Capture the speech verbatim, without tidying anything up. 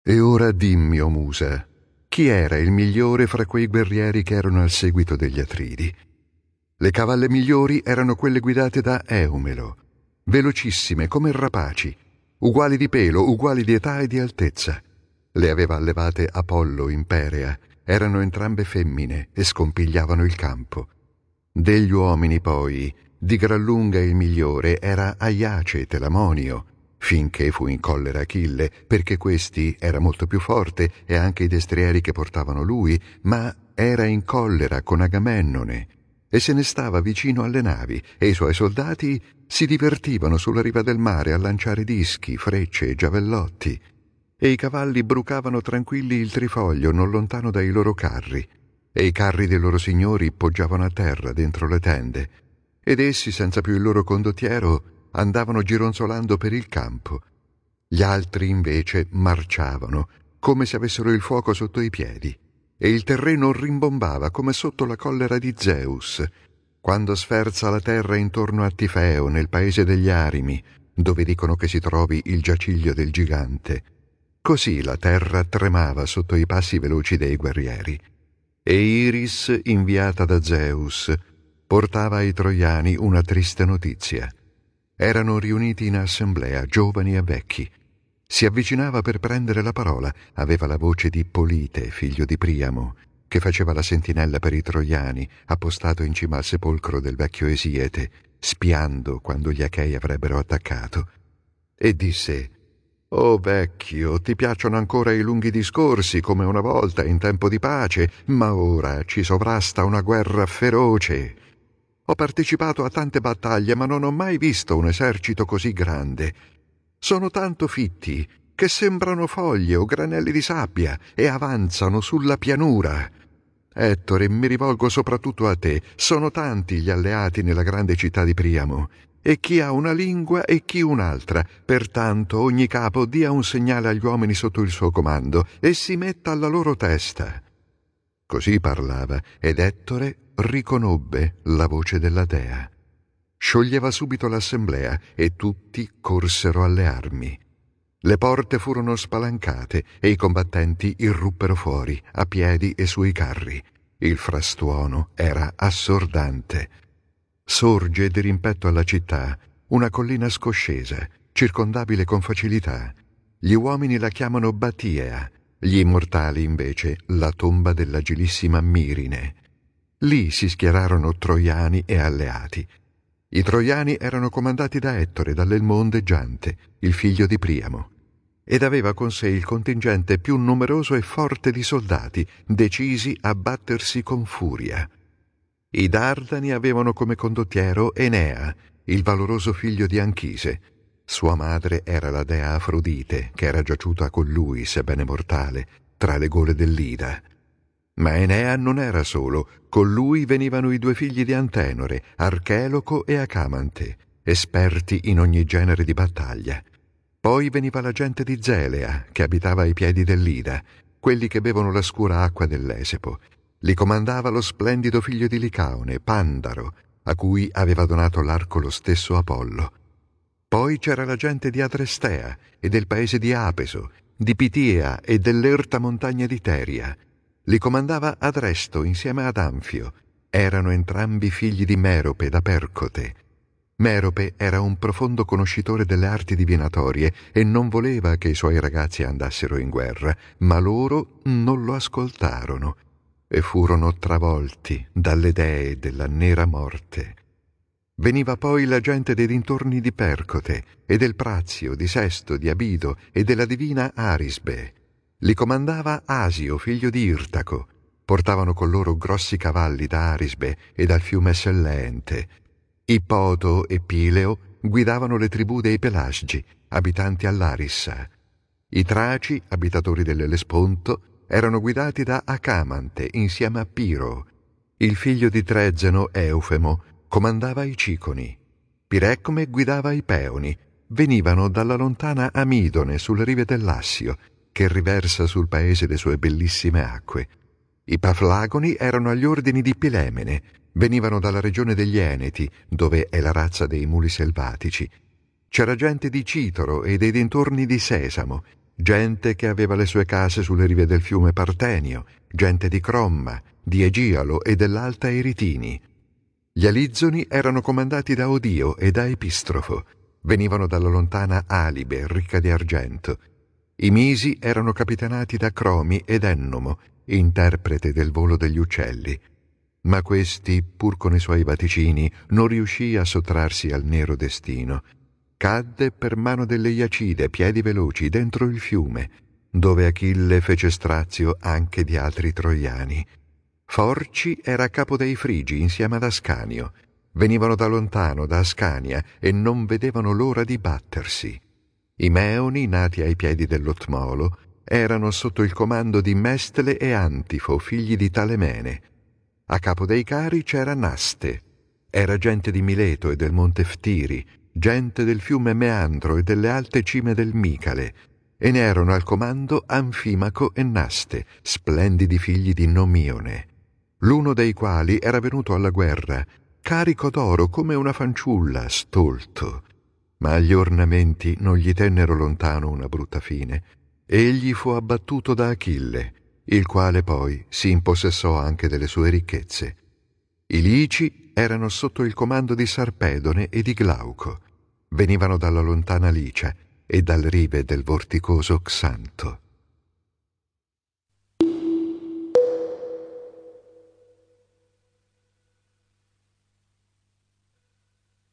E ora dimmi, o Musa, chi era il migliore fra quei guerrieri che erano al seguito degli Atridi? Le cavalle migliori erano quelle guidate da Eumelo, velocissime come rapaci, uguali di pelo, uguali di età e di altezza. Le aveva allevate Apollo in Perea, erano entrambe femmine e scompigliavano il campo. Degli uomini poi, di gran lunga il migliore era Aiace Telamonio, finché fu in collera Achille, perché questi era molto più forte e anche i destrieri che portavano lui, ma era in collera con Agamennone e se ne stava vicino alle navi e i suoi soldati si divertivano sulla riva del mare a lanciare dischi, frecce e giavellotti e i cavalli brucavano tranquilli il trifoglio non lontano dai loro carri e i carri dei loro signori poggiavano a terra dentro le tende ed essi senza più il loro condottiero andavano gironzolando per il campo. Gli altri invece marciavano, come se avessero il fuoco sotto i piedi, e il terreno rimbombava come sotto la collera di Zeus, quando sferza la terra intorno a Tifeo, nel paese degli Arimi, dove dicono che si trovi il giaciglio del gigante. Così la terra tremava sotto i passi veloci dei guerrieri. E Iris, inviata da Zeus, portava ai troiani una triste notizia. Erano riuniti in assemblea, giovani e vecchi. Si avvicinava per prendere la parola, aveva la voce di Polite, figlio di Priamo, che faceva la sentinella per i troiani, appostato in cima al sepolcro del vecchio Esiete, spiando quando gli Achei avrebbero attaccato. E disse: «O vecchio, ti piacciono ancora i lunghi discorsi come una volta in tempo di pace, ma ora ci sovrasta una guerra feroce. Ho partecipato a tante battaglie, ma non ho mai visto un esercito così grande. Sono tanto fitti che sembrano foglie o granelli di sabbia e avanzano sulla pianura. Ettore, mi rivolgo soprattutto a te. Sono tanti gli alleati nella grande città di Priamo, e chi ha una lingua e chi un'altra. Pertanto ogni capo dia un segnale agli uomini sotto il suo comando e si metta alla loro testa». Così parlava, ed Ettore riconobbe la voce della dea. Scioglieva subito l'assemblea e tutti corsero alle armi. Le porte furono spalancate e i combattenti irruppero fuori, a piedi e sui carri. Il frastuono era assordante. Sorge di rimpetto alla città una collina scoscesa, circondabile con facilità. Gli uomini la chiamano Batiea, gli immortali invece la tomba dell'agilissima Mirine. Lì si schierarono troiani e alleati. I troiani erano comandati da Ettore, dall'elmo ondeggiante, il figlio di Priamo, ed aveva con sé il contingente più numeroso e forte di soldati, decisi a battersi con furia. I Dardani avevano come condottiero Enea, il valoroso figlio di Anchise. Sua madre era la dea Afrodite, che era giaciuta con lui, sebbene mortale, tra le gole dell'Ida. Ma Enea non era solo, con lui venivano i due figli di Antenore, Archeloco e Acamante, esperti in ogni genere di battaglia. Poi veniva la gente di Zelea, che abitava ai piedi dell'Ida, quelli che bevono la scura acqua dell'Esepo. Li comandava lo splendido figlio di Licaone, Pandaro, a cui aveva donato l'arco lo stesso Apollo. Poi c'era la gente di Adrestea e del paese di Apeso, di Pitia e dell'erta montagna di Teria. Li comandava Adresto insieme ad Anfio. Erano entrambi figli di Merope da Percote. Merope era un profondo conoscitore delle arti divinatorie e non voleva che i suoi ragazzi andassero in guerra, ma loro non lo ascoltarono e furono travolti dalle dee della nera morte. Veniva poi la gente dei dintorni di Percote e del Prazio, di Sesto, di Abido e della divina Arisbe. Li comandava Asio, figlio di Irtaco. Portavano con loro grossi cavalli da Arisbe e dal fiume Selleente. Ippoto e Pileo guidavano le tribù dei Pelasgi, abitanti all'Arissa. I Traci, abitatori dell'Ellesponto, erano guidati da Acamante insieme a Piro. Il figlio di Trezeno, Eufemo, comandava i Ciconi. Pirecme guidava i Peoni. Venivano dalla lontana Amidone sulle rive dell'Assio, che riversa sul paese le sue bellissime acque. I Paflagoni erano agli ordini di Pilemene. Venivano dalla regione degli Eneti, dove è la razza dei muli selvatici. C'era gente di Citoro e dei dintorni di Sesamo. gente che aveva le sue case sulle rive del fiume Partenio, gente di Cromma, di Egialo e dell'Alta Eritini. Gli Alizzoni erano comandati da Odio e da Epistrofo, venivano dalla lontana Alibe, ricca di argento. I Misi erano capitanati da Cromi ed Ennomo, interprete del volo degli uccelli. Ma questi, pur con i suoi vaticini, non riuscì a sottrarsi al nero destino. Cadde per mano delle Iacide, piedi veloci, dentro il fiume, dove Achille fece strazio anche di altri troiani. Forci era capo dei Frigi insieme ad Ascanio. Venivano da lontano, da Ascania, e non vedevano l'ora di battersi. I Meoni, nati ai piedi dell'Otmolo, erano sotto il comando di Mestele e Antifo, figli di Talemene. A capo dei Cari c'era Naste. Era gente di Mileto e del monte Ftiri, gente del fiume Meandro e delle alte cime del Micale, e ne erano al comando Anfimaco e Naste, splendidi figli di Nomione, l'uno dei quali era venuto alla guerra, carico d'oro come una fanciulla, stolto. Ma agli ornamenti non gli tennero lontano una brutta fine. Egli fu abbattuto da Achille, il quale poi si impossessò anche delle sue ricchezze. I Lici erano sotto il comando di Sarpedone e di Glauco. Venivano dalla lontana Licia e dalle rive del vorticoso Xanto.